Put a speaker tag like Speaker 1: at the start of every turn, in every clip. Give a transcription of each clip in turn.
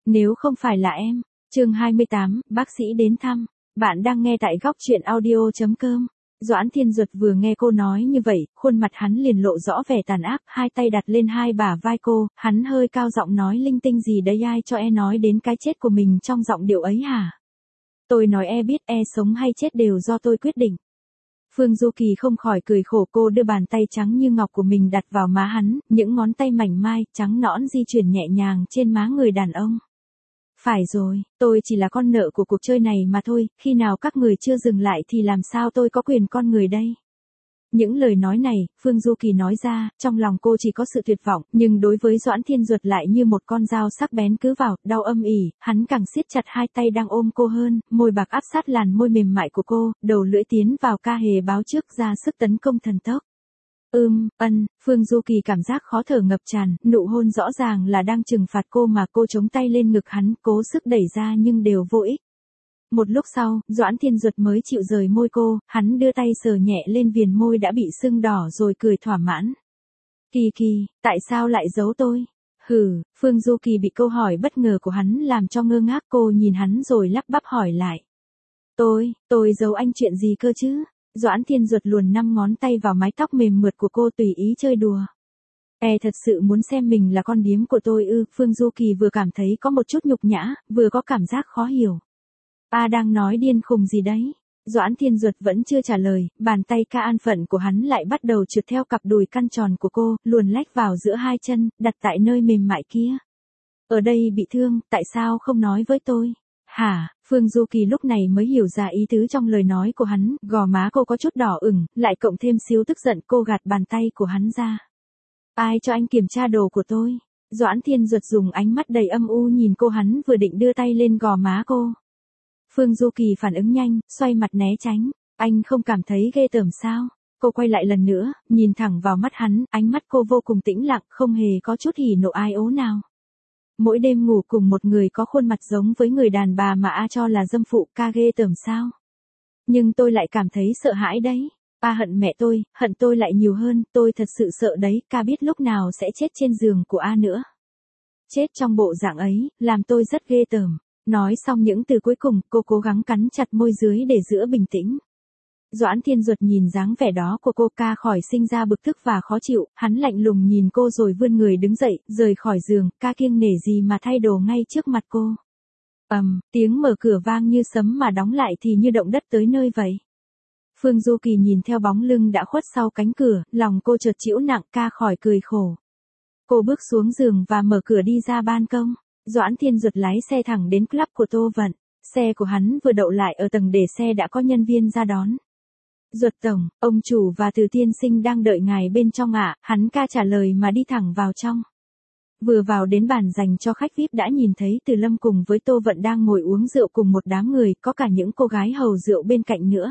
Speaker 1: Nếu không phải là em. Chương 28, bác sĩ đến thăm. Bạn đang nghe tại góc truyện audio.com. Doãn Thiên Duật vừa nghe cô nói như vậy, khuôn mặt hắn liền lộ rõ vẻ tàn ác, hai tay đặt lên hai bả vai cô, hắn hơi cao giọng nói linh tinh gì đấy, ai cho e nói đến cái chết của mình trong giọng điệu ấy hả? Tôi nói e biết e sống hay chết đều do tôi quyết định. Phương Du Kỳ không khỏi cười khổ, cô đưa bàn tay trắng như ngọc của mình đặt vào má hắn, những ngón tay mảnh mai, trắng nõn di chuyển nhẹ nhàng trên má người đàn ông. Phải rồi, tôi chỉ là con nợ của cuộc chơi này mà thôi, khi nào các người chưa dừng lại thì làm sao tôi có quyền con người đây? Những lời nói này, Phương Du Kỳ nói ra, trong lòng cô chỉ có sự tuyệt vọng, nhưng đối với Doãn Thiên Duật lại như một con dao sắc bén cứ vào, đau âm ỉ, hắn càng siết chặt hai tay đang ôm cô hơn, môi bạc áp sát làn môi mềm mại của cô, đầu lưỡi tiến vào ca hề báo trước ra sức tấn công thần tốc. Phương Du Kỳ cảm giác khó thở ngập tràn, nụ hôn rõ ràng là đang trừng phạt cô mà cô chống tay lên ngực hắn, cố sức đẩy ra nhưng đều vô ích. Một lúc sau, Doãn Thiên Duật mới chịu rời môi cô, hắn đưa tay sờ nhẹ lên viền môi đã bị sưng đỏ rồi cười thỏa mãn. Kỳ, tại sao lại giấu tôi? Phương Du Kỳ bị câu hỏi bất ngờ của hắn làm cho ngơ ngác, cô nhìn hắn rồi lắp bắp hỏi lại. Tôi giấu anh chuyện gì cơ chứ? Doãn Thiên Duật luồn 5 ngón tay vào mái tóc mềm mượt của cô tùy ý chơi đùa. Thật sự muốn xem mình là con điếm của tôi ư? Phương Du Kỳ vừa cảm thấy có một chút nhục nhã, vừa có cảm giác khó hiểu. Đang nói điên khùng gì đấy? Doãn Thiên Duật vẫn chưa trả lời, bàn tay ca an phận của hắn lại bắt đầu trượt theo cặp đùi căn tròn của cô, luồn lách vào giữa hai chân, đặt tại nơi mềm mại kia. Ở đây bị thương, tại sao không nói với tôi? Hả? Phương Du Kỳ lúc này mới hiểu ra ý tứ trong lời nói của hắn, gò má cô có chút đỏ ửng, lại cộng thêm xíu tức giận, cô gạt bàn tay của hắn ra. Ai cho anh kiểm tra đồ của tôi? Doãn Thiên Duật dùng ánh mắt đầy âm u nhìn cô, hắn vừa định đưa tay lên gò má cô. Phương Du Kỳ phản ứng nhanh, xoay mặt né tránh. Anh không cảm thấy ghê tởm sao? Cô quay lại lần nữa, nhìn thẳng vào mắt hắn, ánh mắt cô vô cùng tĩnh lặng, không hề có chút hỉ nộ ai ố nào. Mỗi đêm ngủ cùng một người có khuôn mặt giống với người đàn bà mà cho là dâm phụ, ca ghê tởm sao? Nhưng tôi lại cảm thấy sợ hãi đấy. Hận mẹ tôi, hận tôi lại nhiều hơn, tôi thật sự sợ đấy, ca biết lúc nào sẽ chết trên giường của nữa. Chết trong bộ dạng ấy, làm tôi rất ghê tởm. Nói xong những từ cuối cùng, cô cố gắng cắn chặt môi dưới để giữ bình tĩnh. Doãn Thiên Duật nhìn dáng vẻ đó của cô, ca khỏi sinh ra bực tức và khó chịu, hắn lạnh lùng nhìn cô rồi vươn người đứng dậy, rời khỏi giường, ca kiêng nể gì mà thay đồ ngay trước mặt cô. Tiếng mở cửa vang như sấm mà đóng lại thì như động đất tới nơi vậy. Phương Du Kỳ nhìn theo bóng lưng đã khuất sau cánh cửa, lòng cô chợt chịu nặng, ca khỏi cười khổ. Cô bước xuống giường và mở cửa đi ra ban công. Doãn Thiên Duật lái xe thẳng đến club của Tô Vận. Xe của hắn vừa đậu lại ở tầng để xe đã có nhân viên ra đón. Duật tổng, ông chủ và Từ tiên sinh đang đợi ngài bên trong ạ. Hắn ca trả lời mà đi thẳng vào trong. Vừa vào đến bàn dành cho khách VIP đã nhìn thấy Từ Lâm cùng với Tô Vận đang ngồi uống rượu cùng một đám người, có cả những cô gái hầu rượu bên cạnh nữa.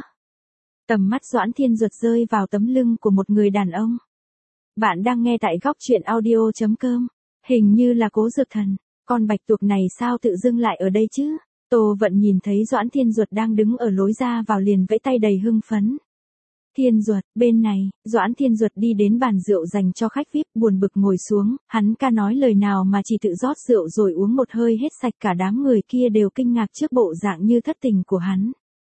Speaker 1: Tầm mắt Doãn Thiên Duật rơi vào tấm lưng của một người đàn ông. Bạn đang nghe tại góc truyện audio.com. Hình như là Cố Dược Thần. Con bạch tuộc này sao tự dưng lại ở đây chứ? Tô Vận nhìn thấy Doãn Thiên Duật đang đứng ở lối ra vào liền vẫy tay đầy hưng phấn. Thiên Duật, bên này. Doãn Thiên Duật đi đến bàn rượu dành cho khách VIP, buồn bực ngồi xuống, hắn ca nói lời nào mà chỉ tự rót rượu rồi uống một hơi hết sạch, cả đám người kia đều kinh ngạc trước bộ dạng như thất tình của hắn.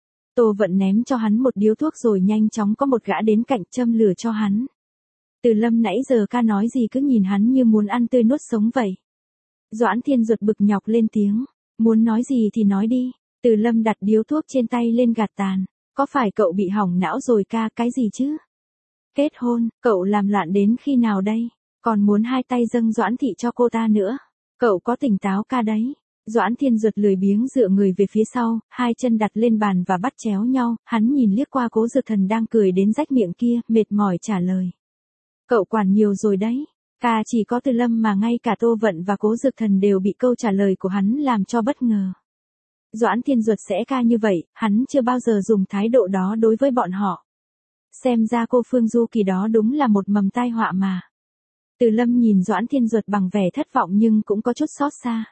Speaker 1: Tô Vận ném cho hắn một điếu thuốc rồi nhanh chóng có một gã đến cạnh châm lửa cho hắn. Từ Lâm nãy giờ ca nói gì cứ nhìn hắn như muốn ăn tươi nuốt sống vậy. Doãn Thiên Duật bực nhọc lên tiếng. Muốn nói gì thì nói đi. Từ Lâm đặt điếu thuốc trên tay lên gạt tàn. Có phải cậu bị hỏng não rồi ca, cái gì chứ? Kết hôn, cậu làm loạn đến khi nào đây? Còn muốn hai tay dâng Doãn Thị cho cô ta nữa. Cậu có tỉnh táo ca đấy. Doãn Thiên Duật lười biếng dựa người về phía sau, hai chân đặt lên bàn và bắt chéo nhau, hắn nhìn liếc qua Cố Dược Thần đang cười đến rách miệng kia, mệt mỏi trả lời. Cậu quản nhiều rồi đấy. Ca chỉ có Từ Lâm mà ngay cả Tô Vận và Cố Dược Thần đều bị câu trả lời của hắn làm cho bất ngờ. Doãn Thiên Duật sẽ ca như vậy, hắn chưa bao giờ dùng thái độ đó đối với bọn họ. Xem ra cô Phương Du Kỳ đó đúng là một mầm tai họa mà. Từ Lâm nhìn Doãn Thiên Duật bằng vẻ thất vọng nhưng cũng có chút xót xa.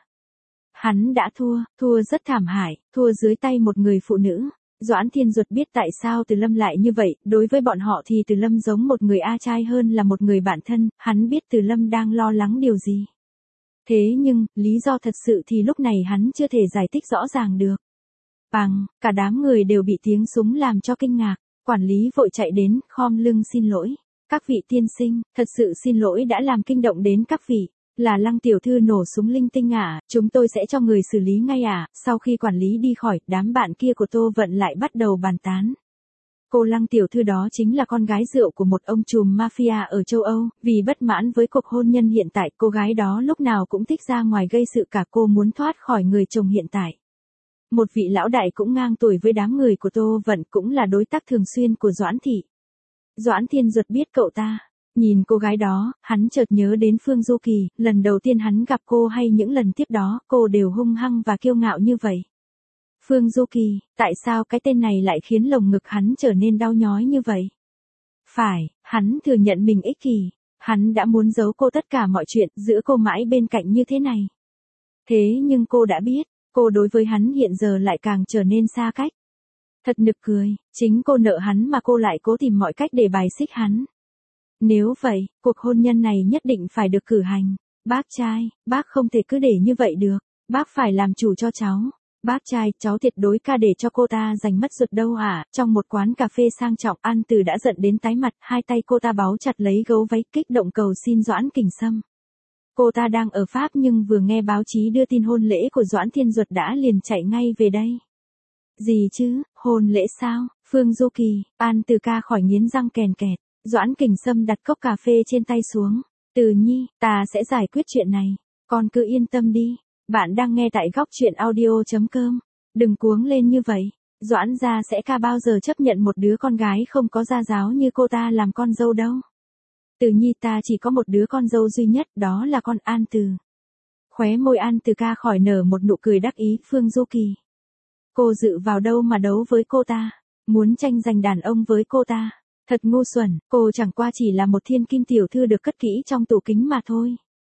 Speaker 1: Hắn đã thua rất thảm hại, thua dưới tay một người phụ nữ. Doãn Thiên Duật biết tại sao Từ Lâm lại như vậy, đối với bọn họ thì Từ Lâm giống một người trai hơn là một người bạn thân, hắn biết Từ Lâm đang lo lắng điều gì. Thế nhưng, lý do thật sự thì lúc này hắn chưa thể giải thích rõ ràng được. Bằng, cả đám người đều bị tiếng súng làm cho kinh ngạc. Quản lý vội chạy đến, khom lưng xin lỗi. Các vị tiên sinh, thật sự xin lỗi đã làm kinh động đến các vị. Là Lăng tiểu thư nổ súng linh tinh à, chúng tôi sẽ cho người xử lý ngay à. Sau khi quản lý đi khỏi, đám bạn kia của Tô Vận lại bắt đầu bàn tán. Cô Lăng tiểu thư đó chính là con gái rượu của một ông trùm mafia ở châu Âu, vì bất mãn với cuộc hôn nhân hiện tại, cô gái đó lúc nào cũng thích ra ngoài gây sự cả, cô muốn thoát khỏi người chồng hiện tại. Một vị lão đại cũng ngang tuổi với đám người của Tô Vận, cũng là đối tác thường xuyên của Doãn thị. Doãn Thiên Duật biết cậu ta. Nhìn cô gái đó, hắn chợt nhớ đến Phương Du Kỳ, lần đầu tiên hắn gặp cô hay những lần tiếp đó, cô đều hung hăng và kiêu ngạo như vậy. Phương Du Kỳ, tại sao cái tên này lại khiến lồng ngực hắn trở nên đau nhói như vậy? Phải, hắn thừa nhận mình ích kỷ, hắn đã muốn giấu cô tất cả mọi chuyện, giữ cô mãi bên cạnh như thế này. Thế nhưng cô đã biết, cô đối với hắn hiện giờ lại càng trở nên xa cách. Thật nực cười, chính cô nợ hắn mà cô lại cố tìm mọi cách để bài xích hắn. Nếu vậy, cuộc hôn nhân này nhất định phải được cử hành. Bác trai, bác không thể cứ để như vậy được, bác phải làm chủ cho cháu. Bác trai, cháu tuyệt đối ca để cho cô ta giành mất ruột đâu à. Trong một quán cà phê sang trọng, An Từ đã giận đến tái mặt, hai tay cô ta báu chặt lấy gấu váy, kích động cầu xin Doãn Kình Sâm. Cô ta đang ở Pháp nhưng vừa nghe báo chí đưa tin hôn lễ của Doãn Thiên Duật đã liền chạy ngay về đây. Gì chứ, hôn lễ sao? Phương Du Kỳ, An Từ ca khỏi nghiến răng kèn kẹt. Doãn Kình Sâm đặt cốc cà phê trên tay xuống. Từ Nhi, ta sẽ giải quyết chuyện này. Con cứ yên tâm đi. Bạn đang nghe tại góc truyện audio.com. Đừng cuống lên như vậy. Doãn gia sẽ ca bao giờ chấp nhận một đứa con gái không có gia giáo như cô ta làm con dâu đâu. Từ Nhi, ta chỉ có một đứa con dâu duy nhất, đó là con An Từ. Khóe môi An Từ ca khỏi nở một nụ cười đắc ý. Phương Du Kỳ, cô dự vào đâu mà đấu với cô ta? Muốn tranh giành đàn ông với cô ta? Thật ngu xuẩn, cô chẳng qua chỉ là một thiên kim tiểu thư được cất kỹ trong tủ kính mà thôi.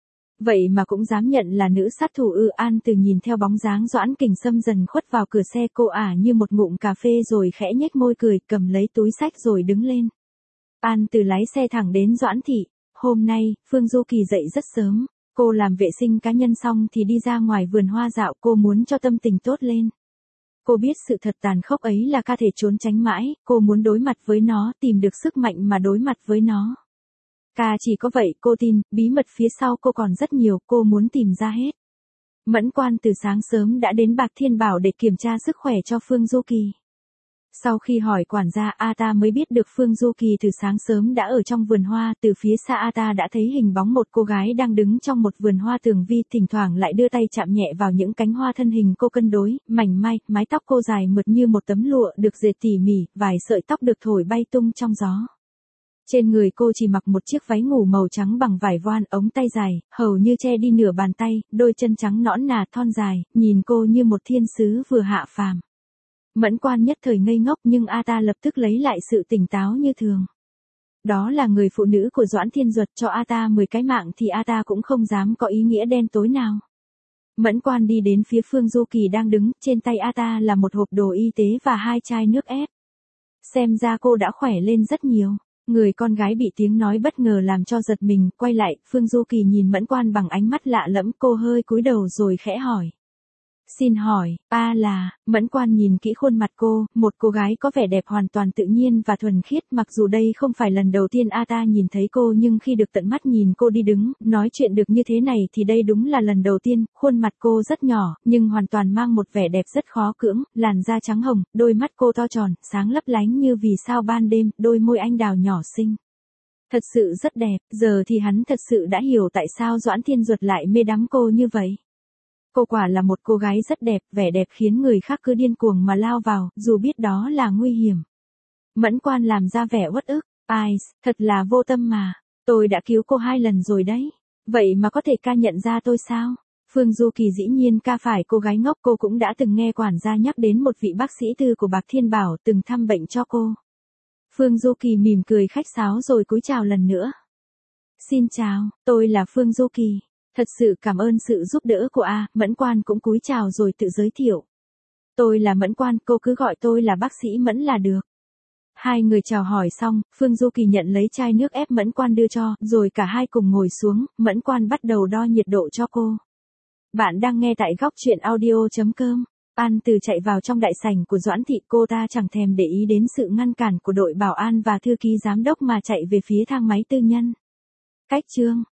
Speaker 1: Vậy mà cũng dám nhận là nữ sát thủ ư? An Từ nhìn theo bóng dáng Doãn Kình Sâm dần khuất vào cửa xe, cô ả như một ngụm cà phê rồi khẽ nhếch môi cười, cầm lấy túi xách rồi đứng lên. An Từ lái xe thẳng đến Doãn thị. Hôm nay, Phương Du Kỳ dậy rất sớm, cô làm vệ sinh cá nhân xong thì đi ra ngoài vườn hoa dạo, cô muốn cho tâm tình tốt lên. Cô biết sự thật tàn khốc ấy là ca thể trốn tránh mãi, cô muốn đối mặt với nó, tìm được sức mạnh mà đối mặt với nó. Ca chỉ có vậy, cô tin, bí mật phía sau cô còn rất nhiều, cô muốn tìm ra hết. Mẫn Quan từ sáng sớm đã đến Bạc Thiên Bảo để kiểm tra sức khỏe cho Phương Du Kỳ. Sau khi hỏi quản gia, ta mới biết được Phương Du Kỳ từ sáng sớm đã ở trong vườn hoa, từ phía xa ta đã thấy hình bóng một cô gái đang đứng trong một vườn hoa tường vi, thỉnh thoảng lại đưa tay chạm nhẹ vào những cánh hoa, thân hình cô cân đối, mảnh mai, mái tóc cô dài mượt như một tấm lụa được dệt tỉ mỉ, vài sợi tóc được thổi bay tung trong gió. Trên người cô chỉ mặc một chiếc váy ngủ màu trắng bằng vải voan, ống tay dài, hầu như che đi nửa bàn tay, đôi chân trắng nõn nà thon dài, nhìn cô như một thiên sứ vừa hạ phàm. Mẫn Quan nhất thời ngây ngốc nhưng ta lập tức lấy lại sự tỉnh táo như thường. Đó là người phụ nữ của Doãn Thiên Duật, cho ta 10 cái mạng thì ta cũng không dám có ý nghĩa đen tối nào. Mẫn Quan đi đến phía Phương Du Kỳ đang đứng, trên tay ta là một hộp đồ y tế và 2 chai nước ép. Xem ra cô đã khỏe lên rất nhiều. Người con gái bị tiếng nói bất ngờ làm cho giật mình, quay lại, Phương Du Kỳ nhìn Mẫn Quan bằng ánh mắt lạ lẫm, cô hơi cúi đầu rồi khẽ hỏi. Xin hỏi, là, Mẫn Quan nhìn kỹ khuôn mặt cô, một cô gái có vẻ đẹp hoàn toàn tự nhiên và thuần khiết, mặc dù đây không phải lần đầu tiên ta nhìn thấy cô nhưng khi được tận mắt nhìn cô đi đứng, nói chuyện được như thế này thì đây đúng là lần đầu tiên. Khuôn mặt cô rất nhỏ, nhưng hoàn toàn mang một vẻ đẹp rất khó cưỡng, làn da trắng hồng, đôi mắt cô to tròn, sáng lấp lánh như vì sao ban đêm, đôi môi anh đào nhỏ xinh. Thật sự rất đẹp, giờ thì hắn thật sự đã hiểu tại sao Doãn Thiên Duật lại mê đắm cô như vậy. Cô quả là một cô gái rất đẹp, vẻ đẹp khiến người khác cứ điên cuồng mà lao vào, dù biết đó là nguy hiểm. Mẫn Quan làm ra vẻ uất ức, thật là vô tâm mà, tôi đã cứu cô 2 lần rồi đấy, vậy mà có thể ca nhận ra tôi sao? Phương Du Kỳ dĩ nhiên ca phải cô gái ngốc, cô cũng đã từng nghe quản gia nhắc đến một vị bác sĩ tư của Bạc Thiên Bảo từng thăm bệnh cho cô. Phương Du Kỳ mỉm cười khách sáo rồi cúi chào lần nữa. Xin chào, tôi là Phương Du Kỳ. Thật sự cảm ơn sự giúp đỡ của Mẫn Quan cũng cúi chào rồi tự giới thiệu. Tôi là Mẫn Quan, cô cứ gọi tôi là bác sĩ Mẫn là được. Hai người chào hỏi xong, Phương Du Kỳ nhận lấy chai nước ép Mẫn Quan đưa cho, rồi cả hai cùng ngồi xuống, Mẫn Quan bắt đầu đo nhiệt độ cho cô. Bạn đang nghe tại góc chuyện audio.com. An Từ chạy vào trong đại sảnh của Doãn Thị, cô ta chẳng thèm để ý đến sự ngăn cản của đội bảo an và thư ký giám đốc mà chạy về phía thang máy tư nhân. Cách chương